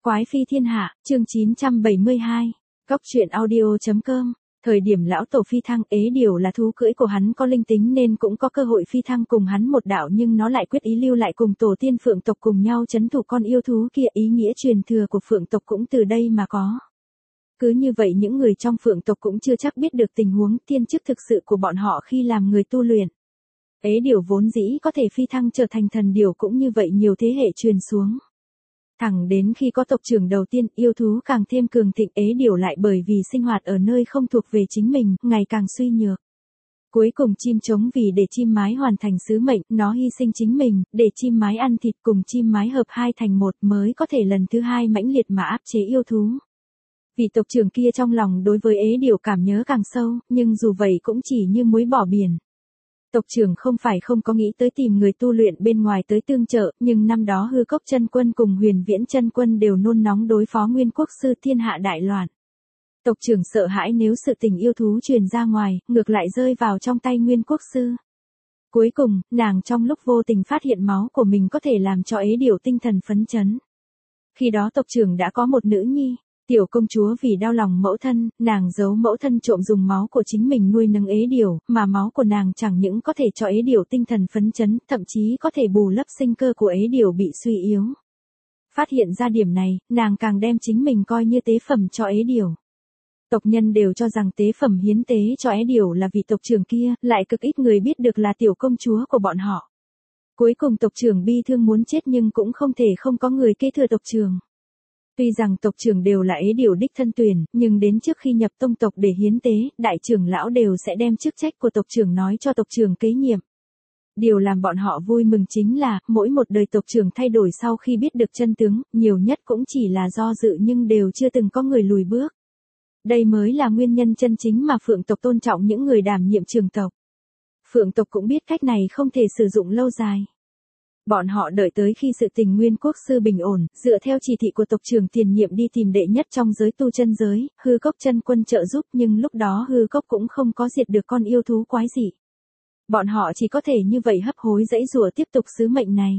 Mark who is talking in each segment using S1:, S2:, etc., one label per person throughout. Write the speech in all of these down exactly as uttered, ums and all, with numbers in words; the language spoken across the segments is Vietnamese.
S1: Quái phi thiên hạ, chương chín trăm bảy mươi hai. Cốc truyện audio.com. Thời điểm lão tổ phi thăng, ế điểu là thú cưỡi của hắn có linh tính nên cũng có cơ hội phi thăng cùng hắn một đạo, nhưng nó lại quyết ý lưu lại cùng tổ tiên phượng tộc cùng nhau trấn thủ con yêu thú kia, ý nghĩa truyền thừa của phượng tộc cũng từ đây mà có. Cứ như vậy những người trong phượng tộc cũng chưa chắc biết được tình huống tiên chức thực sự của bọn họ khi làm người tu luyện. Ế điểu vốn dĩ có thể phi thăng trở thành thần điểu, cũng như vậy nhiều thế hệ truyền xuống. Thẳng đến khi có tộc trưởng đầu tiên, yêu thú càng thêm cường thịnh, ế điểu lại bởi vì sinh hoạt ở nơi không thuộc về chính mình, ngày càng suy nhược. Cuối cùng chim trống vì để chim mái hoàn thành sứ mệnh, nó hy sinh chính mình, để chim mái ăn thịt cùng chim mái hợp hai thành một mới có thể lần thứ hai mãnh liệt mà áp chế yêu thú. Vị tộc trưởng kia trong lòng đối với ế điểu cảm nhớ càng sâu, nhưng dù vậy cũng chỉ như muối bỏ biển. Tộc trưởng không phải không có nghĩ tới tìm người tu luyện bên ngoài tới tương trợ, nhưng năm đó Hư Cốc chân quân cùng Huyền Viễn chân quân đều nôn nóng đối phó Nguyên Quốc sư, thiên hạ đại loạn. Tộc trưởng sợ hãi nếu sự tình yêu thú truyền ra ngoài, ngược lại rơi vào trong tay Nguyên Quốc sư. Cuối cùng, nàng trong lúc vô tình phát hiện máu của mình có thể làm cho ế điểu tinh thần phấn chấn. Khi đó tộc trưởng đã có một nữ nhi. Tiểu công chúa vì đau lòng mẫu thân, nàng giấu mẫu thân trộm dùng máu của chính mình nuôi nấng ế điểu, mà máu của nàng chẳng những có thể cho ế điểu tinh thần phấn chấn, thậm chí có thể bù lấp sinh cơ của ế điểu bị suy yếu. Phát hiện ra điểm này, nàng càng đem chính mình coi như tế phẩm cho ế điểu. Tộc nhân đều cho rằng tế phẩm hiến tế cho ế điểu là vị tộc trưởng kia, lại cực ít người biết được là tiểu công chúa của bọn họ. Cuối cùng tộc trưởng bi thương muốn chết nhưng cũng không thể không có người kế thừa tộc trưởng. Tuy rằng tộc trưởng đều là ế điểu đích thân tuyển, nhưng đến trước khi nhập tông tộc để hiến tế, đại trưởng lão đều sẽ đem chức trách của tộc trưởng nói cho tộc trưởng kế nhiệm. Điều làm bọn họ vui mừng chính là, mỗi một đời tộc trưởng thay đổi sau khi biết được chân tướng, nhiều nhất cũng chỉ là do dự nhưng đều chưa từng có người lùi bước. Đây mới là nguyên nhân chân chính mà phượng tộc tôn trọng những người đảm nhiệm trưởng tộc. Phượng tộc cũng biết cách này không thể sử dụng lâu dài. Bọn họ đợi tới khi sự tình Nguyên Quốc sư bình ổn, dựa theo chỉ thị của tộc trưởng tiền nhiệm đi tìm đệ nhất trong giới tu chân giới, Hư Cốc chân quân trợ giúp, nhưng lúc đó Hư Cốc cũng không có diệt được con yêu thú quái dị. Bọn họ chỉ có thể như vậy hấp hối dãy rùa tiếp tục sứ mệnh này.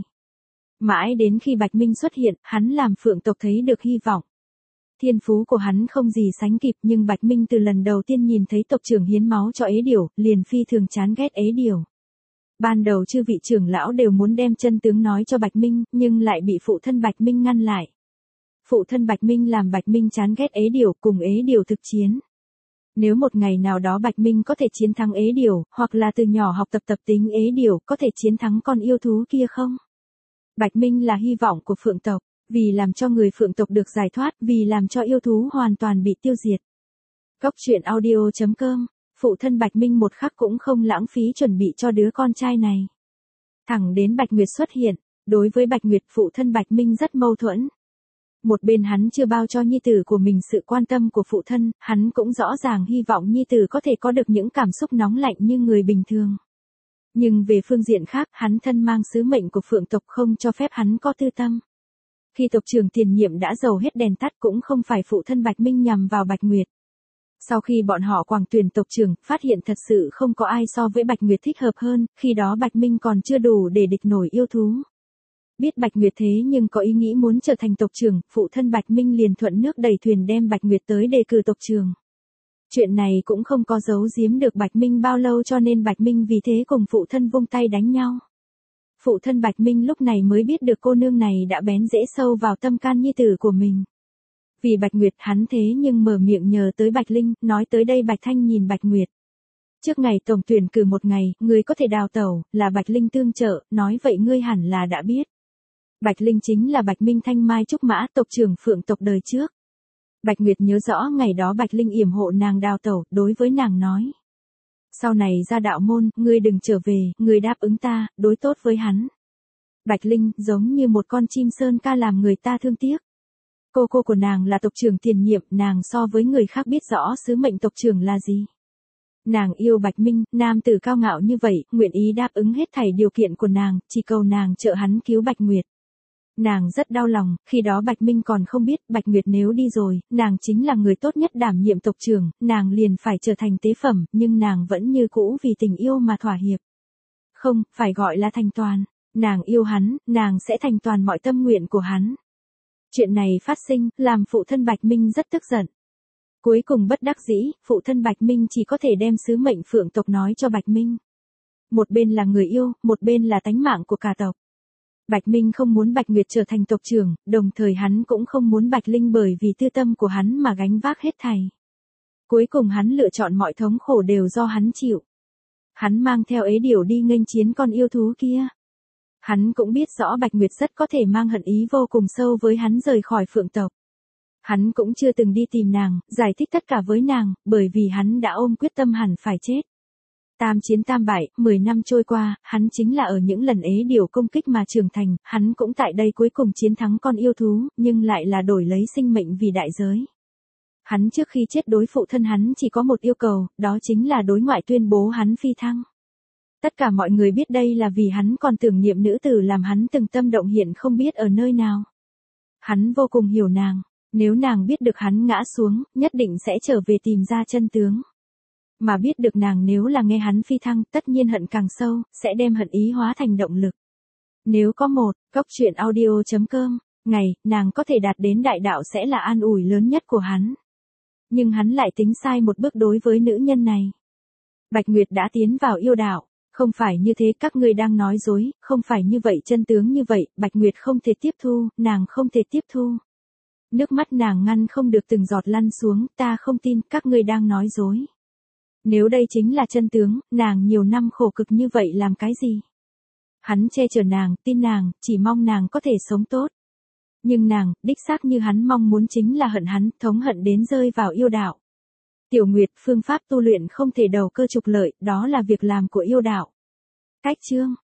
S1: Mãi đến khi Bạch Minh xuất hiện, hắn làm phượng tộc thấy được hy vọng. Thiên phú của hắn không gì sánh kịp, nhưng Bạch Minh từ lần đầu tiên nhìn thấy tộc trưởng hiến máu cho ế điểu, liền phi thường chán ghét ế điểu. Ban đầu chư vị trưởng lão đều muốn đem chân tướng nói cho Bạch Minh, nhưng lại bị phụ thân Bạch Minh ngăn lại. Phụ thân Bạch Minh làm Bạch Minh chán ghét ế điểu, cùng ế điểu thực chiến. Nếu một ngày nào đó Bạch Minh có thể chiến thắng ế điểu, hoặc là từ nhỏ học tập tập tính ế điểu, có thể chiến thắng con yêu thú kia không? Bạch Minh là hy vọng của phượng tộc, vì làm cho người phượng tộc được giải thoát, vì làm cho yêu thú hoàn toàn bị tiêu diệt. Cốc truyện audio.com. Phụ thân Bạch Minh một khắc cũng không lãng phí chuẩn bị cho đứa con trai này. Thẳng đến Bạch Nguyệt xuất hiện, đối với Bạch Nguyệt phụ thân Bạch Minh rất mâu thuẫn. Một bên hắn chưa bao cho nhi tử của mình sự quan tâm của phụ thân, hắn cũng rõ ràng hy vọng nhi tử có thể có được những cảm xúc nóng lạnh như người bình thường. Nhưng về phương diện khác, hắn thân mang sứ mệnh của phượng tộc không cho phép hắn có tư tâm. Khi tộc trưởng tiền nhiệm đã dầu hết đèn tắt cũng không phải phụ thân Bạch Minh nhằm vào Bạch Nguyệt. Sau khi bọn họ quảng tuyển tộc trưởng, phát hiện thật sự không có ai so với Bạch Nguyệt thích hợp hơn, khi đó Bạch Minh còn chưa đủ để địch nổi yêu thú. Biết Bạch Nguyệt thế nhưng có ý nghĩ muốn trở thành tộc trưởng, phụ thân Bạch Minh liền thuận nước đẩy thuyền đem Bạch Nguyệt tới đề cử tộc trưởng. Chuyện này cũng không có giấu giếm được Bạch Minh bao lâu, cho nên Bạch Minh vì thế cùng phụ thân vung tay đánh nhau. Phụ thân Bạch Minh lúc này mới biết được cô nương này đã bén rễ sâu vào tâm can nhi tử của mình. Vì Bạch Nguyệt hắn thế nhưng mở miệng nhờ tới Bạch Linh, nói tới đây Bạch Thanh nhìn Bạch Nguyệt. Trước ngày tổng tuyển cử một ngày, ngươi có thể đào tẩu, là Bạch Linh tương trợ, nói vậy ngươi hẳn là đã biết. Bạch Linh chính là Bạch Minh Thanh Mai Trúc Mã, tộc trưởng phượng tộc đời trước. Bạch Nguyệt nhớ rõ ngày đó Bạch Linh yểm hộ nàng đào tẩu, đối với nàng nói. Sau này ra đạo môn, ngươi đừng trở về, ngươi đáp ứng ta, đối tốt với hắn. Bạch Linh giống như một con chim sơn ca làm người ta thương tiếc. Cô cô của nàng là tộc trưởng tiền nhiệm, nàng so với người khác biết rõ sứ mệnh tộc trưởng là gì. Nàng yêu Bạch Minh, nam tử cao ngạo như vậy, nguyện ý đáp ứng hết thảy điều kiện của nàng, chỉ cầu nàng trợ hắn cứu Bạch Nguyệt. Nàng rất đau lòng, khi đó Bạch Minh còn không biết, Bạch Nguyệt nếu đi rồi, nàng chính là người tốt nhất đảm nhiệm tộc trưởng, nàng liền phải trở thành tế phẩm, nhưng nàng vẫn như cũ vì tình yêu mà thỏa hiệp. Không, phải gọi là thành toàn. Nàng yêu hắn, nàng sẽ thành toàn mọi tâm nguyện của hắn. Chuyện này phát sinh, làm phụ thân Bạch Minh rất tức giận. Cuối cùng bất đắc dĩ, phụ thân Bạch Minh chỉ có thể đem sứ mệnh Phượng tộc nói cho Bạch Minh. Một bên là người yêu, một bên là tánh mạng của cả tộc. Bạch Minh không muốn Bạch Nguyệt trở thành tộc trưởng, đồng thời hắn cũng không muốn Bạch Linh bởi vì tư tâm của hắn mà gánh vác hết thảy. Cuối cùng hắn lựa chọn mọi thống khổ đều do hắn chịu. Hắn mang theo ế điểu đi nghênh chiến con yêu thú kia. Hắn cũng biết rõ Bạch Nguyệt rất có thể mang hận ý vô cùng sâu với hắn rời khỏi Phượng tộc. Hắn cũng chưa từng đi tìm nàng, giải thích tất cả với nàng, bởi vì hắn đã ôm quyết tâm hẳn phải chết. Tam chiến tam bại, mười năm trôi qua, hắn chính là ở những lần ế điểu công kích mà trưởng thành, hắn cũng tại đây cuối cùng chiến thắng con yêu thú, nhưng lại là đổi lấy sinh mệnh vì đại giới. Hắn trước khi chết đối phụ thân hắn chỉ có một yêu cầu, đó chính là đối ngoại tuyên bố hắn phi thăng. Tất cả mọi người biết đây là vì hắn còn tưởng niệm nữ tử làm hắn từng tâm động hiện không biết ở nơi nào. Hắn vô cùng hiểu nàng, nếu nàng biết được hắn ngã xuống, nhất định sẽ trở về tìm ra chân tướng. Mà biết được nàng nếu là nghe hắn phi thăng, tất nhiên hận càng sâu, sẽ đem hận ý hóa thành động lực. Nếu có một, cốc truyện audio chấm com, ngày, nàng có thể đạt đến đại đạo sẽ là an ủi lớn nhất của hắn. Nhưng hắn lại tính sai một bước đối với nữ nhân này. Bạch Nguyệt đã tiến vào yêu đạo. Không phải như thế, các ngươi đang nói dối, không phải như vậy, chân tướng như vậy, Bạch Nguyệt không thể tiếp thu, nàng không thể tiếp thu. Nước mắt nàng ngăn không được từng giọt lăn xuống, ta không tin, các ngươi đang nói dối. Nếu đây chính là chân tướng, nàng nhiều năm khổ cực như vậy làm cái gì? Hắn che chở nàng, tin nàng, chỉ mong nàng có thể sống tốt. Nhưng nàng, đích xác như hắn mong muốn chính là hận hắn, thống hận đến rơi vào yêu đạo. Tiểu Nguyệt, phương pháp tu luyện không thể đầu cơ trục lợi, đó là việc làm của yêu đạo. Cách chương